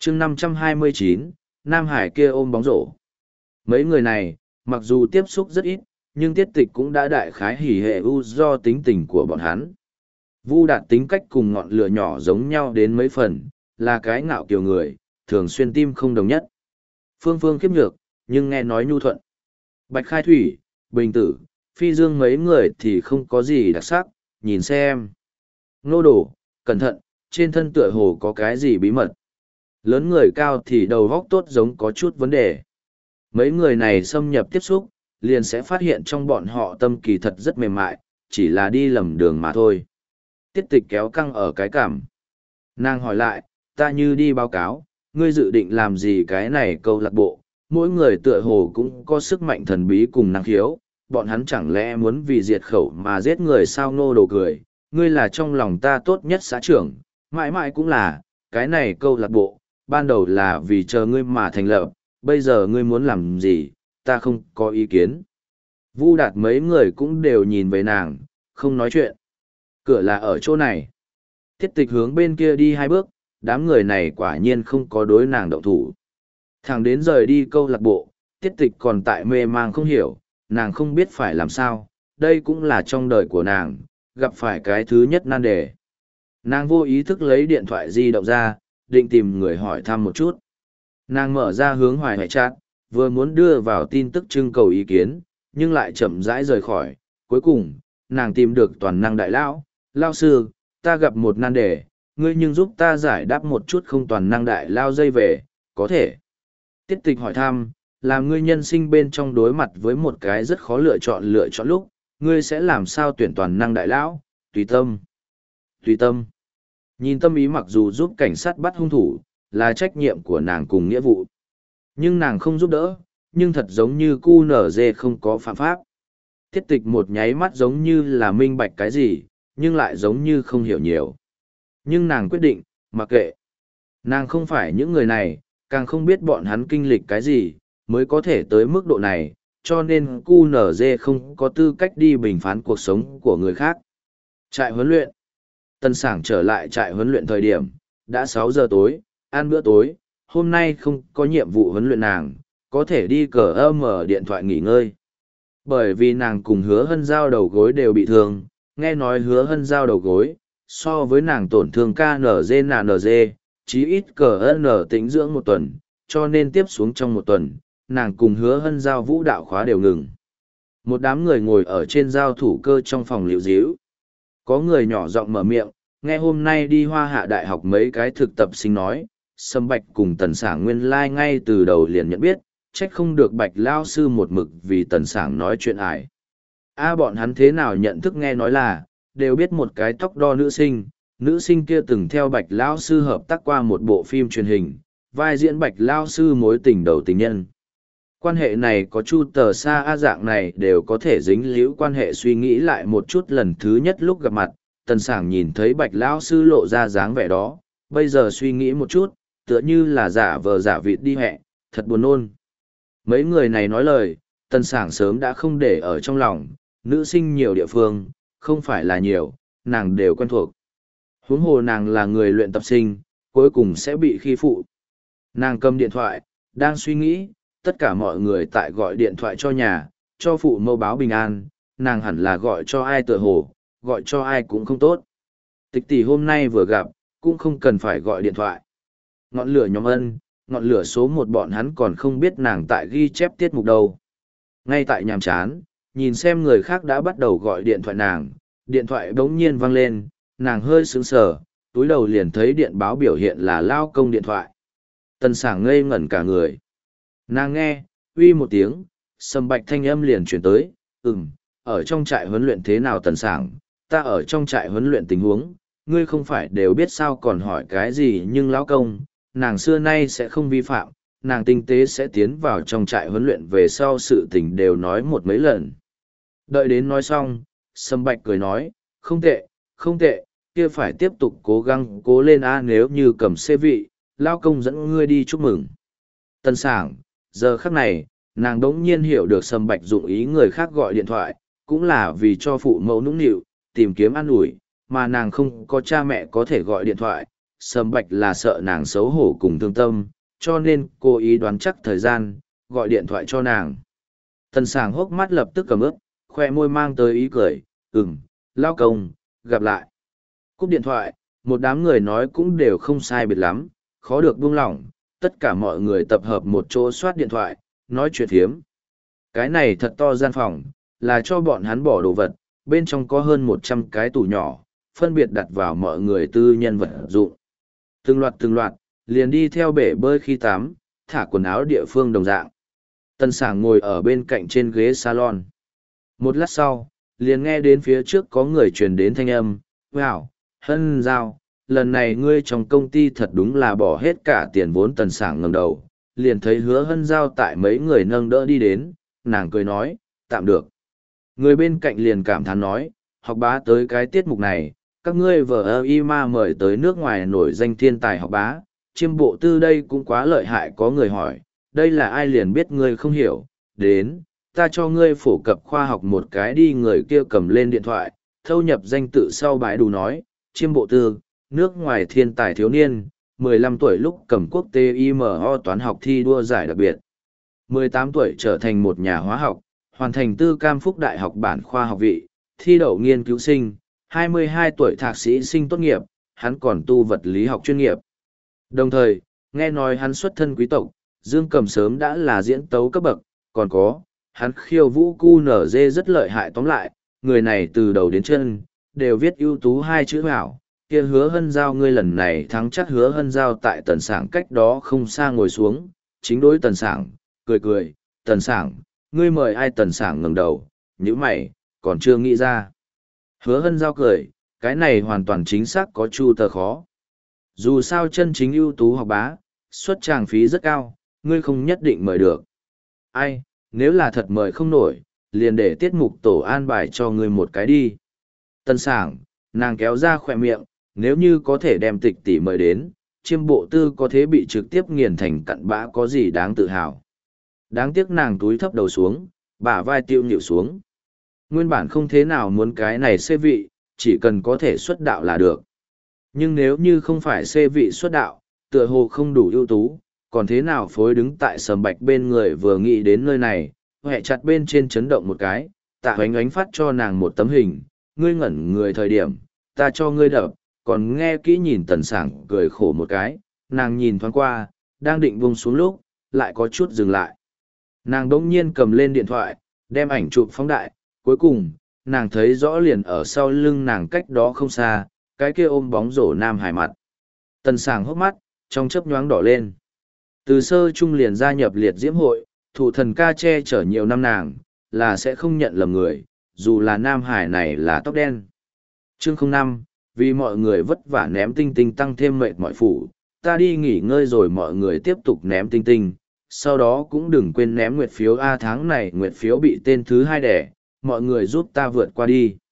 chương 529, Nam Hải kia ôm bóng rổ. Mấy người này, mặc dù tiếp xúc rất ít, nhưng tiết tịch cũng đã đại khái hỉ hệ u do tính tình của bọn hắn. Vu Đạt tính cách cùng ngọn lửa nhỏ giống nhau đến mấy phần, là cái ngạo kiều người, thường xuyên tim không đồng nhất. Phương Phương khiếp nhược, nhưng nghe nói nhu thuận. Bạch Khai Thủy, Bình Tử, Phi Dương mấy người thì không có gì đặc sắc, nhìn xem. Nô Đổ, cẩn thận, trên thân tựa hồ có cái gì bí mật. Lớn người cao thì đầu góc tốt giống có chút vấn đề. Mấy người này xâm nhập tiếp xúc, liền sẽ phát hiện trong bọn họ tâm kỳ thật rất mềm mại, chỉ là đi lầm đường mà thôi. Tiết tịch kéo căng ở cái cảm. Nàng hỏi lại, ta như đi báo cáo, ngươi dự định làm gì cái này câu lạc bộ, mỗi người tựa hồ cũng có sức mạnh thần bí cùng năng khiếu, bọn hắn chẳng lẽ muốn vì diệt khẩu mà giết người sao? Nô Đồ cười, ngươi là trong lòng ta tốt nhất xã trưởng, mãi mãi cũng là, cái này câu lạc bộ, ban đầu là vì chờ ngươi mà thành lập, bây giờ ngươi muốn làm gì, ta không có ý kiến. Vu Đạt mấy người cũng đều nhìn về nàng, không nói chuyện. Cửa là ở chỗ này. Tiết tịch hướng bên kia đi 2 bước, đám người này quả nhiên không có đối nàng động thủ. Thẳng đến rời đi câu lạc bộ, tiết tịch còn tại mê mang không hiểu, nàng không biết phải làm sao, đây cũng là trong đời của nàng, gặp phải cái thứ nhất nan đề. Nàng vô ý thức lấy điện thoại di động ra, định tìm người hỏi thăm một chút. Nàng mở ra hướng Hoài Hoài chat, vừa muốn đưa vào tin tức trưng cầu ý kiến, nhưng lại chậm rãi rời khỏi. Cuối cùng, nàng tìm được toàn năng đại lão, lao sư, ta gặp một nan đề, ngươi nhưng giúp ta giải đáp một chút không. Toàn năng đại lao dây về, có thể. Tiết tịch hỏi thăm, làm ngươi nhân sinh bên trong đối mặt với một cái rất khó lựa chọn lúc, ngươi sẽ làm sao tuyển toàn năng đại lão? Tùy tâm. Tùy tâm. Nhìn tâm ý mặc dù giúp cảnh sát bắt hung thủ, là trách nhiệm của nàng cùng nghĩa vụ. Nhưng nàng không giúp đỡ, nhưng thật giống như QNZ không có phạm pháp. Tiết tịch một nháy mắt giống như là minh bạch cái gì, nhưng lại giống như không hiểu nhiều. Nhưng nàng quyết định, mặc kệ. Nàng không phải những người này, càng không biết bọn hắn kinh lịch cái gì, mới có thể tới mức độ này, cho nên QNZ không có tư cách đi bình phán cuộc sống của người khác. Trại huấn luyện. Tân Sảng trở lại trại huấn luyện thời điểm, đã 6 giờ tối, ăn bữa tối, hôm nay không có nhiệm vụ huấn luyện nàng, có thể đi mở điện thoại nghỉ ngơi. Bởi vì nàng cùng Hứa Hân Giao đầu gối đều bị thương, nghe nói Hứa Hân Giao đầu gối, so với nàng tổn thương KNG, chí ít CN tĩnh dưỡng 1 tuần, cho nên tiếp xuống trong 1 tuần, nàng cùng Hứa Hân Giao vũ đạo khóa đều ngừng. Một đám người ngồi ở trên giao thủ cơ trong phòng liễu díu. Có người nhỏ giọng mở miệng, nghe hôm nay đi Hoa Hạ Đại học mấy cái thực tập sinh nói, Sâm Bạch cùng Tần Sảng nguyên lai ngay từ đầu liền nhận biết, trách không được Bạch lao sư một mực vì Tần Sảng nói chuyện ải. Bọn hắn thế nào nhận thức nghe nói là, đều biết một cái tóc đo nữ sinh kia từng theo Bạch lao sư hợp tác qua một bộ phim truyền hình, vai diễn Bạch lao sư mối tình đầu tình nhân. Quan hệ này có Chu Tờ Sa dạng này đều có thể dính líu quan hệ. Suy nghĩ lại một chút lần thứ nhất lúc gặp mặt, Tần Sảng nhìn thấy Bạch lão sư lộ ra dáng vẻ đó, bây giờ suy nghĩ một chút, tựa như là giả vờ giả vịt đi hẹ, thật buồn nôn. Mấy người này nói lời, Tần Sảng sớm đã không để ở trong lòng, nữ sinh nhiều địa phương, không phải là nhiều, nàng đều quen thuộc. Huống hồ nàng là người luyện tập sinh, cuối cùng sẽ bị khi phụ. Nàng cầm điện thoại, đang suy nghĩ, tất cả mọi người tại gọi điện thoại cho nhà, cho phụ mẫu báo bình an, nàng hẳn là gọi cho ai tựa hồ, gọi cho ai cũng không tốt. Tịch tỷ hôm nay vừa gặp, cũng không cần phải gọi điện thoại. Ngọn lửa nhóm Ân, ngọn lửa số 1 bọn hắn còn không biết nàng tại ghi chép tiết mục đâu. Ngay tại nhàm chán, nhìn xem người khác đã bắt đầu gọi điện thoại nàng, điện thoại bỗng nhiên vang lên, nàng hơi sững sờ, túi đầu liền thấy điện báo biểu hiện là lao công điện thoại. Tần Sảng ngây ngẩn cả người. Nàng nghe, uy một tiếng, Sâm Bạch thanh âm liền chuyển tới, ở trong trại huấn luyện thế nào Tần Sảng, ta ở trong trại huấn luyện tình huống, ngươi không phải đều biết sao còn hỏi cái gì. Nhưng lão công, nàng xưa nay sẽ không vi phạm, nàng tinh tế sẽ tiến vào trong trại huấn luyện về sau sự tình đều nói một mấy lần. Đợi đến nói xong, Sâm Bạch cười nói, không tệ, không tệ, kia phải tiếp tục cố gắng cố lên nếu như cầm xê vị, lão công dẫn ngươi đi chúc mừng. Tần Sảng, giờ khắc này, nàng đống nhiên hiểu được Sâm Bạch dụng ý người khác gọi điện thoại, cũng là vì cho phụ mẫu nũng nịu, tìm kiếm an ủi, mà nàng không có cha mẹ có thể gọi điện thoại, Sầm Bạch là sợ nàng xấu hổ cùng thương tâm, cho nên cô ý đoán chắc thời gian, gọi điện thoại cho nàng. Tần Sảng hốc mắt lập tức cầm ướp, khoe môi mang tới ý cười, lao công, gặp lại. Cúp điện thoại, một đám người nói cũng đều không sai biệt lắm, khó được buông lỏng, tất cả mọi người tập hợp một chỗ soát điện thoại, nói chuyện phiếm. Cái này thật to gian phòng, là cho bọn hắn bỏ đồ vật, bên trong có hơn 100 cái tủ nhỏ, phân biệt đặt vào mọi người tư nhân vật dụng. Từng loạt, liền đi theo bể bơi khi tắm, thả quần áo địa phương đồng dạng. Tần Sảng ngồi ở bên cạnh trên ghế salon. Một lát sau, liền nghe đến phía trước có người truyền đến thanh âm, wow, Hân Giao, lần này ngươi trong công ty thật đúng là bỏ hết cả tiền vốn. Tần Sảng ngẩng đầu, liền thấy Hứa Hân Giao tại mấy người nâng đỡ đi đến, nàng cười nói, tạm được. Người bên cạnh liền cảm thán nói, học bá tới cái tiết mục này, các ngươi vờ ma mời tới nước ngoài nổi danh thiên tài học bá, chiêm bộ tư đây cũng quá lợi hại. Có người hỏi, đây là ai? Liền biết ngươi không hiểu, đến, ta cho ngươi phổ cập khoa học một cái đi. Người kia cầm lên điện thoại, thâu nhập danh tự sau bãi đủ nói, chiêm bộ tư, nước ngoài thiên tài thiếu niên, 15 tuổi lúc cầm quốc tế IMO toán học thi đua giải đặc biệt. 18 tuổi trở thành một nhà hóa học, hoàn thành Tư Cam Phúc Đại học bản khoa học vị, thi đậu nghiên cứu sinh, 22 tuổi thạc sĩ sinh tốt nghiệp, hắn còn tu vật lý học chuyên nghiệp. Đồng thời, nghe nói hắn xuất thân quý tộc, Dương Cầm sớm đã là diễn tấu cấp bậc, còn có, hắn khiêu vũ cu nở dê rất lợi hại. Tóm lại, người này từ đầu đến chân, đều viết ưu tú hai chữ hảo. Kia Hứa Hân Giao, ngươi lần này thắng chắc. Hứa Hân Giao tại Tần Sảng cách đó không xa ngồi xuống, chính đối Tần Sảng, cười, Tần Sảng, ngươi mời ai? Tần Sảng ngẩng đầu, nhíu mày, còn chưa nghĩ ra. Hứa Hân Giao cười, cái này hoàn toàn chính xác có chu tờ khó. Dù sao chân chính ưu tú học bá, xuất tràng phí rất cao, ngươi không nhất định mời được. Ai, nếu là thật mời không nổi, liền để tiết mục tổ an bài cho ngươi một cái đi. Tần Sảng, nàng kéo ra khỏe miệng, nếu như có thể đem Tịch tỷ mời đến, chiêm bộ tư có thế bị trực tiếp nghiền thành cặn bã có gì đáng tự hào. Đáng tiếc nàng túi thấp đầu xuống, bả vai tiêu nhịu xuống. Nguyên bản không thế nào muốn cái này xê vị, chỉ cần có thể xuất đạo là được. Nhưng nếu như không phải xê vị xuất đạo, tựa hồ không đủ ưu tú, còn thế nào phối đứng tại Sầm Bạch bên người. Vừa nghĩ đến nơi này, hẹ chặt bên trên chấn động một cái, Tạ Hoánh Ánh phát cho nàng một tấm hình, ngươi ngẩn người thời điểm, ta cho ngươi đập, còn nghe kỹ. Nhìn Tần Sảng cười khổ một cái, nàng nhìn thoáng qua, đang định buông xuống lúc, lại có chút dừng lại. Nàng đỗng nhiên cầm lên điện thoại, đem ảnh chụp phóng đại, cuối cùng, nàng thấy rõ liền ở sau lưng nàng cách đó không xa, cái kia ôm bóng rổ Nam Hải mặt. Tần Sảng hốc mắt, trong chớp nhoáng đỏ lên. Từ sơ trung liền gia nhập liệt diễm hội, thủ thần ca che chở nhiều năm nàng, là sẽ không nhận lầm người, dù là Nam Hải này là tóc đen. Chương 05, vì mọi người vất vả ném tinh tinh tăng thêm mệt mỏi phủ, ta đi nghỉ ngơi rồi. Mọi người tiếp tục ném tinh tinh, sau đó cũng đừng quên ném nguyệt phiếu. Tháng này nguyệt phiếu bị tên thứ 2 đẻ, mọi người giúp ta vượt qua đi.